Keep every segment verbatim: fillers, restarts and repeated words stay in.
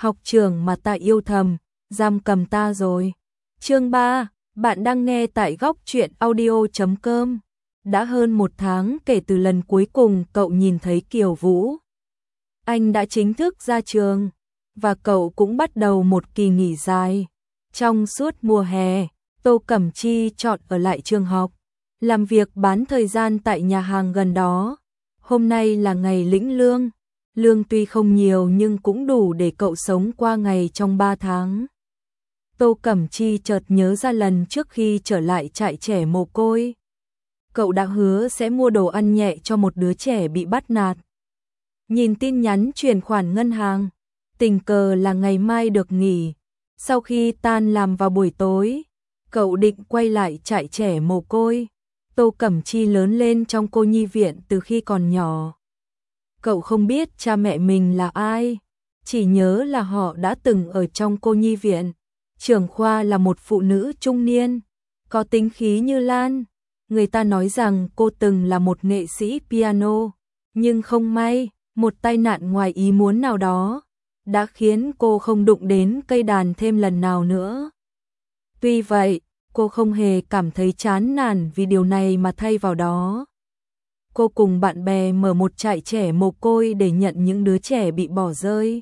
học trưởng mà ta yêu thầm, giam cầm ta rồi. Chương ba, bạn đang nghe tại góc truyện audio chấm com. Đã hơn một tháng kể từ lần cuối cùng cậu nhìn thấy Kiều Vũ. Anh đã chính thức ra trường, và cậu cũng bắt đầu một kỳ nghỉ dài. Trong suốt mùa hè, Tô Cẩm Chi chọn ở lại trường học, làm việc bán thời gian tại nhà hàng gần đó. Hôm nay là ngày lĩnh lương, lương tuy không nhiều nhưng cũng đủ để cậu sống qua ngày trong ba tháng. Tô Cẩm Chi chợt nhớ ra lần trước khi trở lại trại trẻ mồ côi. Cậu đã hứa sẽ mua đồ ăn nhẹ cho một đứa trẻ bị bắt nạt. Nhìn tin nhắn chuyển khoản ngân hàng, tình cờ là ngày mai được nghỉ. Sau khi tan làm vào buổi tối, cậu định quay lại trại trẻ mồ côi. Tô Cẩm Chi lớn lên trong cô nhi viện từ khi còn nhỏ. Cậu không biết cha mẹ mình là ai, chỉ nhớ là họ đã từng ở trong cô nhi viện. Trưởng khoa là một phụ nữ trung niên, có tính khí như Lan. Người ta nói rằng cô từng là một nghệ sĩ piano, nhưng không may, một tai nạn ngoài ý muốn nào đó đã khiến cô không đụng đến cây đàn thêm lần nào nữa. Tuy vậy, cô không hề cảm thấy chán nản vì điều này mà thay vào đó, cô cùng bạn bè mở một trại trẻ mồ côi để nhận những đứa trẻ bị bỏ rơi.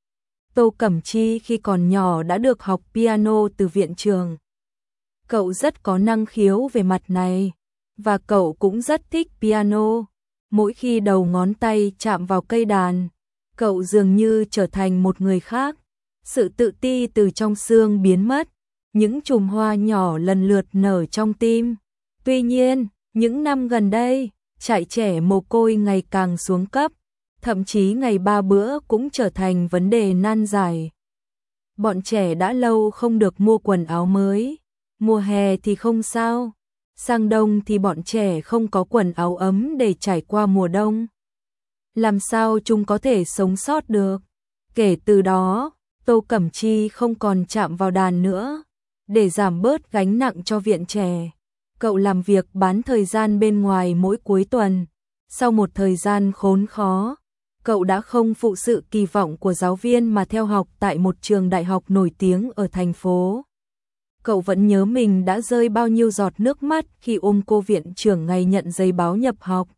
Tô Cẩm Chi khi còn nhỏ đã được học piano từ viện trường. Cậu rất có năng khiếu về mặt này, và cậu cũng rất thích piano. Mỗi khi đầu ngón tay chạm vào cây đàn, cậu dường như trở thành một người khác. Sự tự ti từ trong xương biến mất, những chùm hoa nhỏ lần lượt nở trong tim. Tuy nhiên, những năm gần đây, trại trẻ mồ côi ngày càng xuống cấp, thậm chí ngày ba bữa cũng trở thành vấn đề nan giải. Bọn trẻ đã lâu không được mua quần áo mới, mùa hè thì không sao, sang đông thì bọn trẻ không có quần áo ấm để trải qua mùa đông. Làm sao chúng có thể sống sót được? Kể từ đó, Tô Cẩm Chi không còn chạm vào đàn nữa. Để giảm bớt gánh nặng cho viện trẻ, cậu làm việc bán thời gian bên ngoài mỗi cuối tuần. Sau một thời gian khốn khó, cậu đã không phụ sự kỳ vọng của giáo viên mà theo học tại một trường đại học nổi tiếng ở thành phố. Cậu vẫn nhớ mình đã rơi bao nhiêu giọt nước mắt khi ôm cô viện trưởng ngày nhận giấy báo nhập học.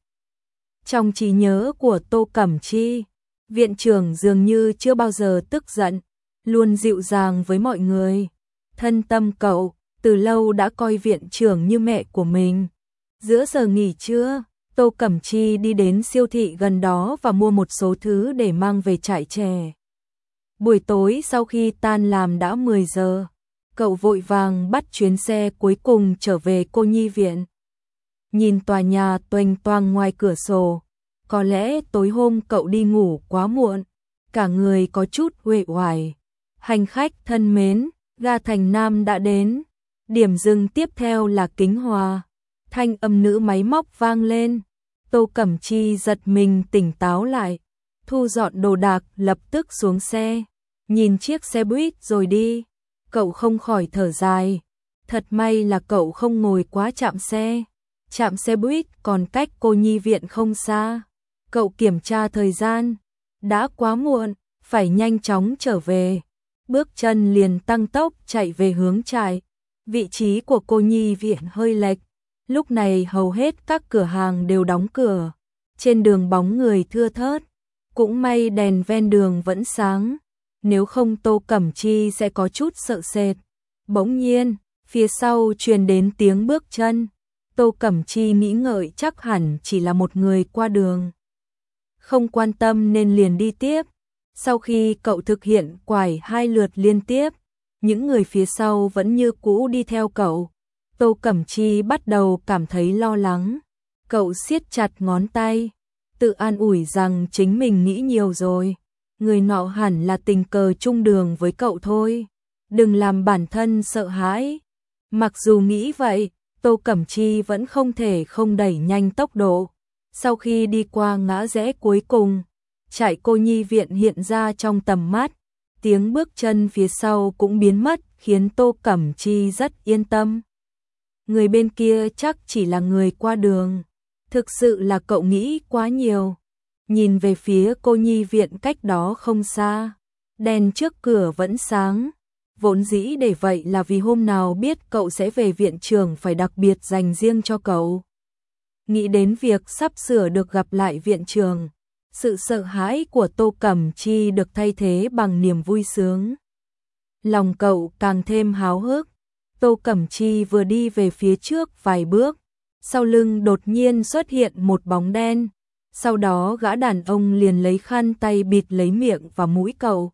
Trong trí nhớ của Tô Cẩm Chi, viện trưởng dường như chưa bao giờ tức giận, luôn dịu dàng với mọi người. Thân tâm cậu, từ lâu đã coi viện trưởng như mẹ của mình. Giữa giờ nghỉ trưa, Tô Cẩm Chi đi đến siêu thị gần đó và mua một số thứ để mang về trại trẻ. Buổi tối sau khi tan làm đã mười giờ, cậu vội vàng bắt chuyến xe cuối cùng trở về cô nhi viện. Nhìn tòa nhà toành toang ngoài cửa sổ, có lẽ tối hôm cậu đi ngủ quá muộn, cả người có chút uể oải. Hành khách thân mến, ga Thành Nam đã đến. Điểm dừng tiếp theo là Kính Hòa. Thanh âm nữ máy móc vang lên. Tô Cẩm Chi giật mình tỉnh táo lại, thu dọn đồ đạc lập tức xuống xe. Nhìn chiếc xe buýt rồi đi, cậu không khỏi thở dài. Thật may là cậu không ngồi quá trạm xe. Trạm xe buýt còn cách cô nhi viện không xa. Cậu kiểm tra thời gian, đã quá muộn, phải nhanh chóng trở về. Bước chân liền tăng tốc chạy về hướng trại. Vị trí của cô nhi viện hơi lệch. Lúc này hầu hết các cửa hàng đều đóng cửa. Trên đường bóng người thưa thớt. Cũng may đèn ven đường vẫn sáng. Nếu không Tô Cẩm Chi sẽ có chút sợ sệt. Bỗng nhiên, phía sau truyền đến tiếng bước chân. Tô Cẩm Chi nghĩ ngợi chắc hẳn chỉ là một người qua đường. Không quan tâm nên liền đi tiếp. Sau khi cậu thực hiện quải hai lượt liên tiếp, những người phía sau vẫn như cũ đi theo cậu. Tô Cẩm Chi bắt đầu cảm thấy lo lắng. Cậu siết chặt ngón tay, tự an ủi rằng chính mình nghĩ nhiều rồi. Người nọ hẳn là tình cờ chung đường với cậu thôi. Đừng làm bản thân sợ hãi. Mặc dù nghĩ vậy, Tô Cẩm Chi vẫn không thể không đẩy nhanh tốc độ. Sau khi đi qua ngã rẽ cuối cùng, trại cô nhi viện hiện ra trong tầm mắt. Tiếng bước chân phía sau cũng biến mất khiến Tô Cẩm Chi rất yên tâm. Người bên kia chắc chỉ là người qua đường. Thực sự là cậu nghĩ quá nhiều. Nhìn về phía cô nhi viện cách đó không xa. đèn trước cửa vẫn sáng. Vốn dĩ để vậy là vì hôm nào biết cậu sẽ về viện trưởng phải đặc biệt dành riêng cho cậu. Nghĩ đến việc sắp sửa được gặp lại viện trưởng, sự sợ hãi của Tô Cẩm Chi được thay thế bằng niềm vui sướng. Lòng cậu càng thêm háo hức. Tô Cẩm Chi vừa đi về phía trước vài bước, sau lưng đột nhiên xuất hiện một bóng đen. Sau đó gã đàn ông liền lấy khăn tay bịt lấy miệng và mũi cậu.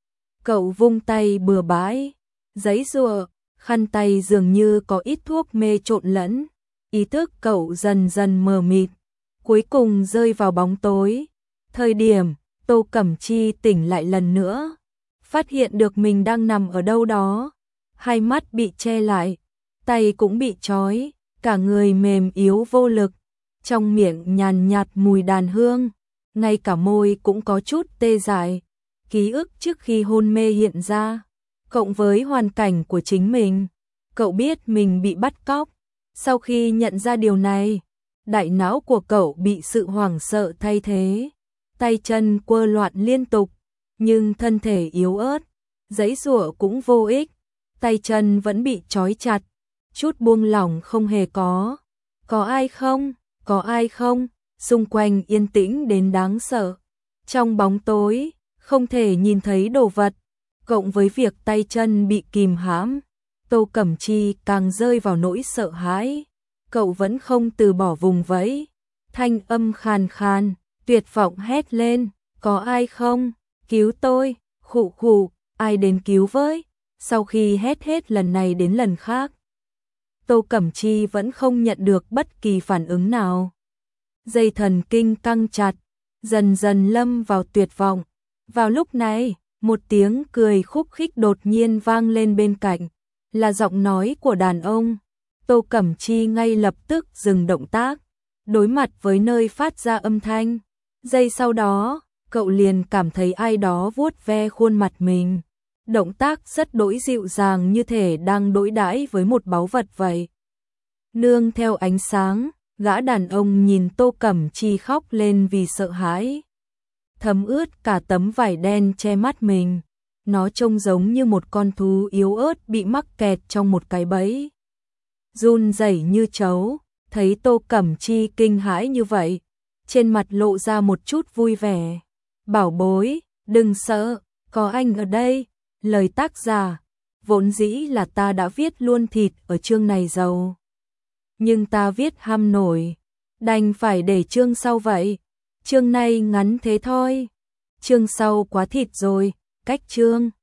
Cậu vung tay bừa bãi, giãy giụa, khăn tay dường như có ít thuốc mê trộn lẫn. Ý thức cậu dần dần mờ mịt, cuối cùng rơi vào bóng tối. Thời điểm Tô Cẩm Chi tỉnh lại lần nữa, phát hiện được mình đang nằm ở đâu đó. Hai mắt bị che lại, tay cũng bị trói, cả người mềm yếu vô lực. Trong miệng nhàn nhạt mùi đàn hương, ngay cả môi cũng có chút tê dại. Ký ức trước khi hôn mê hiện ra, cộng với hoàn cảnh của chính mình, cậu biết mình bị bắt cóc. Sau khi nhận ra điều này, đại não của cậu bị sự hoảng sợ thay thế, tay chân quơ loạn liên tục, nhưng thân thể yếu ớt, giãy giụa cũng vô ích, tay chân vẫn bị trói chặt, chút buông lỏng không hề có. Có ai không? Có ai không? Xung quanh yên tĩnh đến đáng sợ. Trong bóng tối, không thể nhìn thấy đồ vật, cộng với việc tay chân bị kìm hãm, Tô Cẩm Chi càng rơi vào nỗi sợ hãi. Cậu vẫn không từ bỏ vùng vẫy, thanh âm khàn khàn, tuyệt vọng hét lên, có ai không? Cứu tôi, khụ khụ, ai đến cứu với? Sau khi hét hết lần này đến lần khác, Tô Cẩm Chi vẫn không nhận được bất kỳ phản ứng nào. Dây thần kinh căng chặt, dần dần lâm vào tuyệt vọng. Vào lúc này, một tiếng cười khúc khích đột nhiên vang lên bên cạnh, là giọng nói của đàn ông. Tô Cẩm Chi ngay lập tức dừng động tác, đối mặt với nơi phát ra âm thanh. Giây sau đó, cậu liền cảm thấy ai đó vuốt ve khuôn mặt mình. Động tác rất đỗi dịu dàng, như thể đang đối đãi với một báu vật vậy. Nương theo ánh sáng, gã đàn ông nhìn Tô Cẩm Chi khóc lên vì sợ hãi. Thấm ướt cả tấm vải đen che mắt mình. Nó trông giống như một con thú yếu ớt bị mắc kẹt trong một cái bẫy. Run rẩy như trấu, thấy Tô Cẩm Chi kinh hãi như vậy, trên mặt lộ ra một chút vui vẻ. Bảo bối, đừng sợ, có anh ở đây. Lời tác giả, vốn dĩ là ta đã viết luôn thịt ở chương này rồi, nhưng ta viết ham nổi, đành phải để chương sau vậy. Chương này ngắn thế thôi, chương sau quá thịt rồi, cách chương.